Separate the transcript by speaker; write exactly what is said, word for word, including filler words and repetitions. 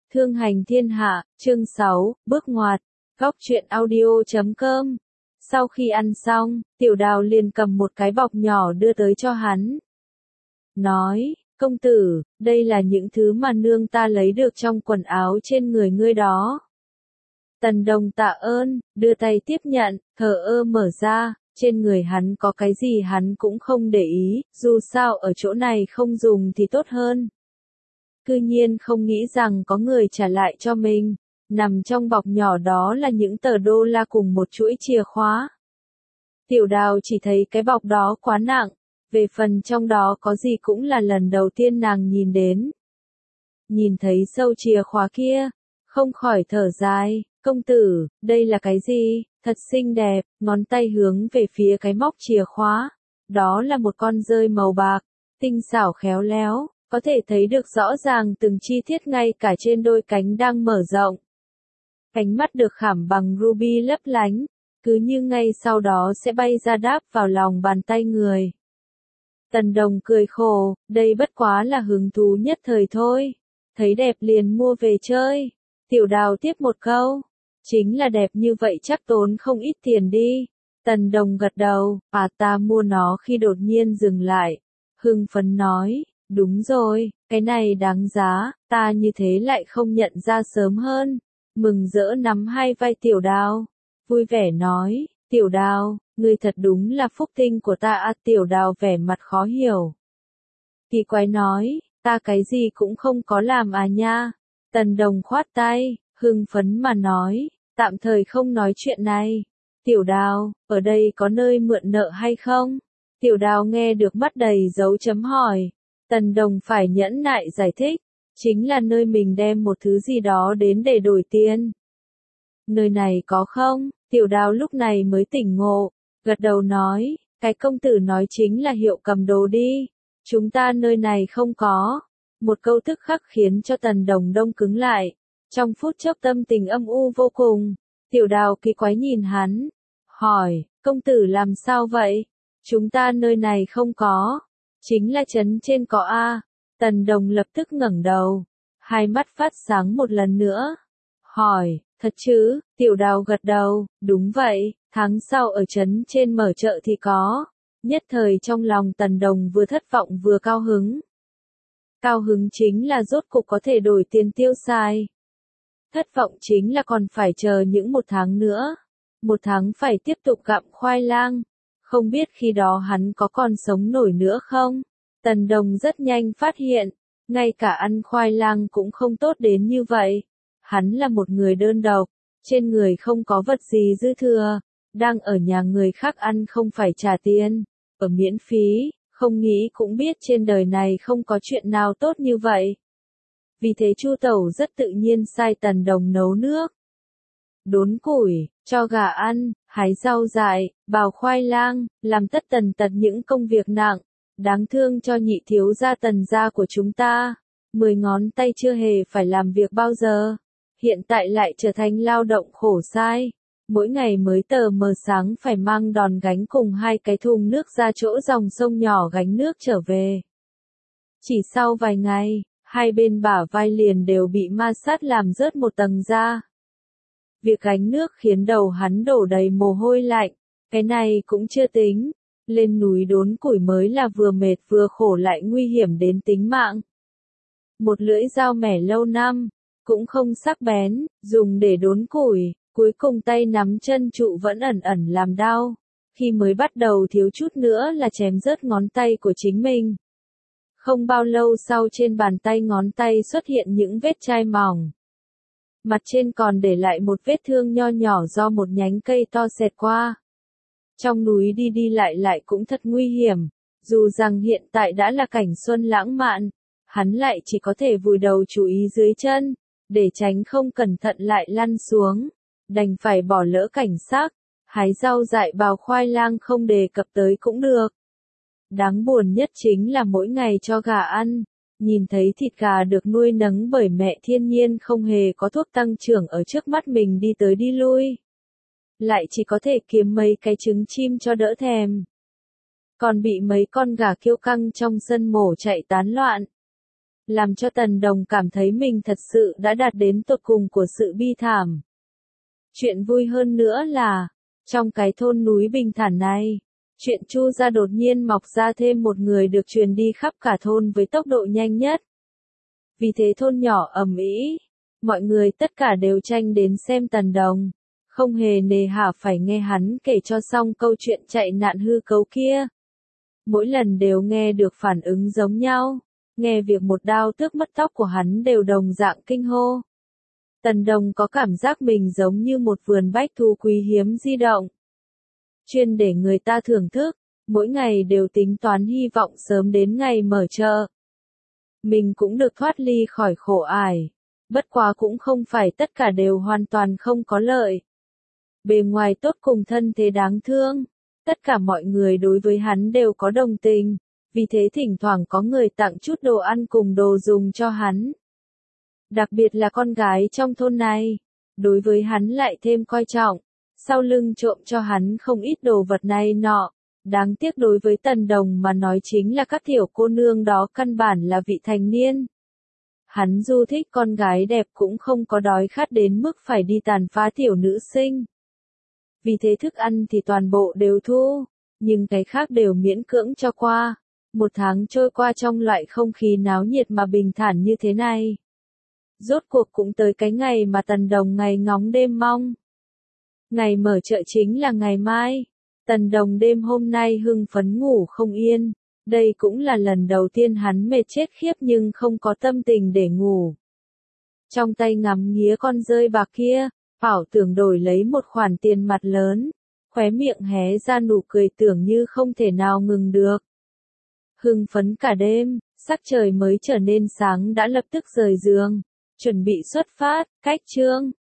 Speaker 1: Thương hành thiên hạ, chương sáu, bước ngoặt, góc truyện audio chấm com. Sau khi ăn xong, Tiểu Đào liền cầm một cái bọc nhỏ đưa tới cho hắn. Nói, công tử, đây là những thứ mà nương ta lấy được trong quần áo trên người ngươi đó. Tần Đồng tạ ơn, đưa tay tiếp nhận, thờ ơ mở ra, trên người hắn có cái gì hắn cũng không để ý, dù sao ở chỗ này không dùng thì tốt hơn. Cư nhiên không nghĩ rằng có người trả lại cho mình, nằm trong bọc nhỏ đó là những tờ đô la cùng một chuỗi chìa khóa. Tiểu Đào chỉ thấy cái bọc đó quá nặng, về phần trong đó có gì cũng là lần đầu tiên nàng nhìn đến. Nhìn thấy sâu chìa khóa kia, không khỏi thở dài, công tử, đây là cái gì, thật xinh đẹp, ngón tay hướng về phía cái móc chìa khóa, đó là một con dơi màu bạc, tinh xảo khéo léo, có thể thấy được rõ ràng từng chi tiết ngay cả trên đôi cánh đang mở rộng. Cánh mắt được khảm bằng ruby lấp lánh, cứ như ngay sau đó sẽ bay ra đáp vào lòng bàn tay người. Tần Đồng cười khổ, đây bất quá là hứng thú nhất thời thôi, thấy đẹp liền mua về chơi. Tiểu Đào tiếp một câu, chính là đẹp như vậy chắc tốn không ít tiền đi. Tần Đồng gật đầu, à ta mua nó khi đột nhiên dừng lại, hưng phấn nói, đúng rồi, cái này đáng giá, ta như thế lại không nhận ra sớm hơn. Mừng rỡ nắm hai vai Tiểu Đào, vui vẻ nói, Tiểu Đào, ngươi thật đúng là phúc tinh của ta à. Tiểu Đào vẻ mặt khó hiểu. Kỳ quái nói, ta cái gì cũng không có làm à nha. Tần Đồng khoát tay, hưng phấn mà nói, tạm thời không nói chuyện này. Tiểu Đào, ở đây có nơi mượn nợ hay không? Tiểu Đào nghe được mắt đầy dấu chấm hỏi. Tần Đồng phải nhẫn nại giải thích, chính là nơi mình đem một thứ gì đó đến để đổi tiền. Nơi này có không? Tiểu Đào lúc này mới tỉnh ngộ, gật đầu nói, cái công tử nói chính là hiệu cầm đồ đi. Chúng ta nơi này không có. Một câu tức khắc khiến cho Tần Đồng đông cứng lại. Trong phút chốc tâm tình âm u vô cùng, Tiểu Đào kỳ quái nhìn hắn, hỏi, công tử làm sao vậy? Chúng ta nơi này không có. Chính là trấn trên có a. Tần Đồng lập tức ngẩng đầu, hai mắt phát sáng một lần nữa. Hỏi, thật chứ? Tiểu Đào gật đầu, đúng vậy, tháng sau ở trấn trên mở chợ thì có. Nhất thời trong lòng Tần Đồng vừa thất vọng vừa cao hứng. Cao hứng chính là rốt cục có thể đổi tiền tiêu xài. Thất vọng chính là còn phải chờ những một tháng nữa. Một tháng phải tiếp tục gặm khoai lang. Không biết khi đó hắn có còn sống nổi nữa không? Tần Đồng rất nhanh phát hiện, ngay cả ăn khoai lang cũng không tốt đến như vậy. Hắn là một người đơn độc, trên người không có vật gì dư thừa, đang ở nhà người khác ăn không phải trả tiền, ở miễn phí, không nghĩ cũng biết trên đời này không có chuyện nào tốt như vậy. Vì thế Chu Tẩu rất tự nhiên sai Tần Đồng nấu nước, đốn củi, cho gà ăn, hái rau dại, bào khoai lang, làm tất tần tật những công việc nặng, đáng thương cho nhị thiếu gia Tần gia của chúng ta. Mười ngón tay chưa hề phải làm việc bao giờ, hiện tại lại trở thành lao động khổ sai. Mỗi ngày mới tờ mờ sáng phải mang đòn gánh cùng hai cái thùng nước ra chỗ dòng sông nhỏ gánh nước trở về. Chỉ sau vài ngày, hai bên bả vai liền đều bị ma sát làm rớt một tầng da. Việc gánh nước khiến đầu hắn đổ đầy mồ hôi lạnh, cái này cũng chưa tính. Lên núi đốn củi mới là vừa mệt vừa khổ lại nguy hiểm đến tính mạng. Một lưỡi dao mẻ lâu năm, cũng không sắc bén, dùng để đốn củi, cuối cùng tay nắm chân trụ vẫn ẩn ẩn làm đau. Khi mới bắt đầu thiếu chút nữa là chém rớt ngón tay của chính mình. Không bao lâu sau trên bàn tay ngón tay xuất hiện những vết chai mỏng. Mặt trên còn để lại một vết thương nho nhỏ do một nhánh cây to xẹt qua. Trong núi đi đi lại lại cũng thật nguy hiểm, dù rằng hiện tại đã là cảnh xuân lãng mạn, hắn lại chỉ có thể vùi đầu chú ý dưới chân, để tránh không cẩn thận lại lăn xuống, đành phải bỏ lỡ cảnh sắc, hái rau dại bào khoai lang không đề cập tới cũng được. Đáng buồn nhất chính là mỗi ngày cho gà ăn, nhìn thấy thịt gà được nuôi nấng bởi mẹ thiên nhiên không hề có thuốc tăng trưởng ở trước mắt mình đi tới đi lui. Lại chỉ có thể kiếm mấy cái trứng chim cho đỡ thèm. Còn bị mấy con gà kiêu căng trong sân mổ chạy tán loạn. làm cho Tần Đồng cảm thấy mình thật sự đã đạt đến tột cùng của sự bi thảm. Chuyện vui hơn nữa là, trong cái thôn núi bình thản này, chuyện Chu gia đột nhiên mọc ra thêm một người được truyền đi khắp cả thôn với tốc độ nhanh nhất. Vì thế thôn nhỏ ầm ĩ, mọi người tất cả đều tranh đến xem Tần Đồng, không hề nề hà phải nghe hắn kể cho xong câu chuyện chạy nạn hư cấu kia. Mỗi lần đều nghe được phản ứng giống nhau, nghe việc một đao tước mất tóc của hắn đều đồng dạng kinh hô. Tần Đồng có cảm giác mình giống như một vườn bách thú quý hiếm di động, chuyên để người ta thưởng thức, mỗi ngày đều tính toán hy vọng sớm đến ngày mở chợ. Mình cũng được thoát ly khỏi khổ ải, bất quá cũng không phải tất cả đều hoàn toàn không có lợi. Bề ngoài tốt cùng thân thế đáng thương, tất cả mọi người đối với hắn đều có đồng tình, vì thế thỉnh thoảng có người tặng chút đồ ăn cùng đồ dùng cho hắn. Đặc biệt là con gái trong thôn này, đối với hắn lại thêm coi trọng, sau lưng trộm cho hắn không ít đồ vật này nọ. Đáng tiếc đối với Tần Đồng mà nói chính là các tiểu cô nương đó căn bản là vị thành niên. Hắn dù thích con gái đẹp cũng không có đói khát đến mức phải đi tàn phá tiểu nữ sinh. Vì thế thức ăn thì toàn bộ đều thu, nhưng cái khác đều miễn cưỡng cho qua. Một tháng trôi qua trong loại không khí náo nhiệt mà bình thản như thế này. Rốt cuộc cũng tới cái ngày mà Tần Đồng ngày ngóng đêm mong. Ngày mở chợ chính là ngày mai. Tần Đồng đêm hôm nay hưng phấn ngủ không yên, đây cũng là lần đầu tiên hắn mệt chết khiếp nhưng không có tâm tình để ngủ. Trong tay ngắm nghía con dơi bạc kia, Bảo tưởng đổi lấy một khoản tiền mặt lớn, khóe miệng hé ra nụ cười tưởng như không thể nào ngừng được. Hưng phấn cả đêm, sắc trời mới trở nên sáng đã lập tức rời giường, chuẩn bị xuất phát, cách chương.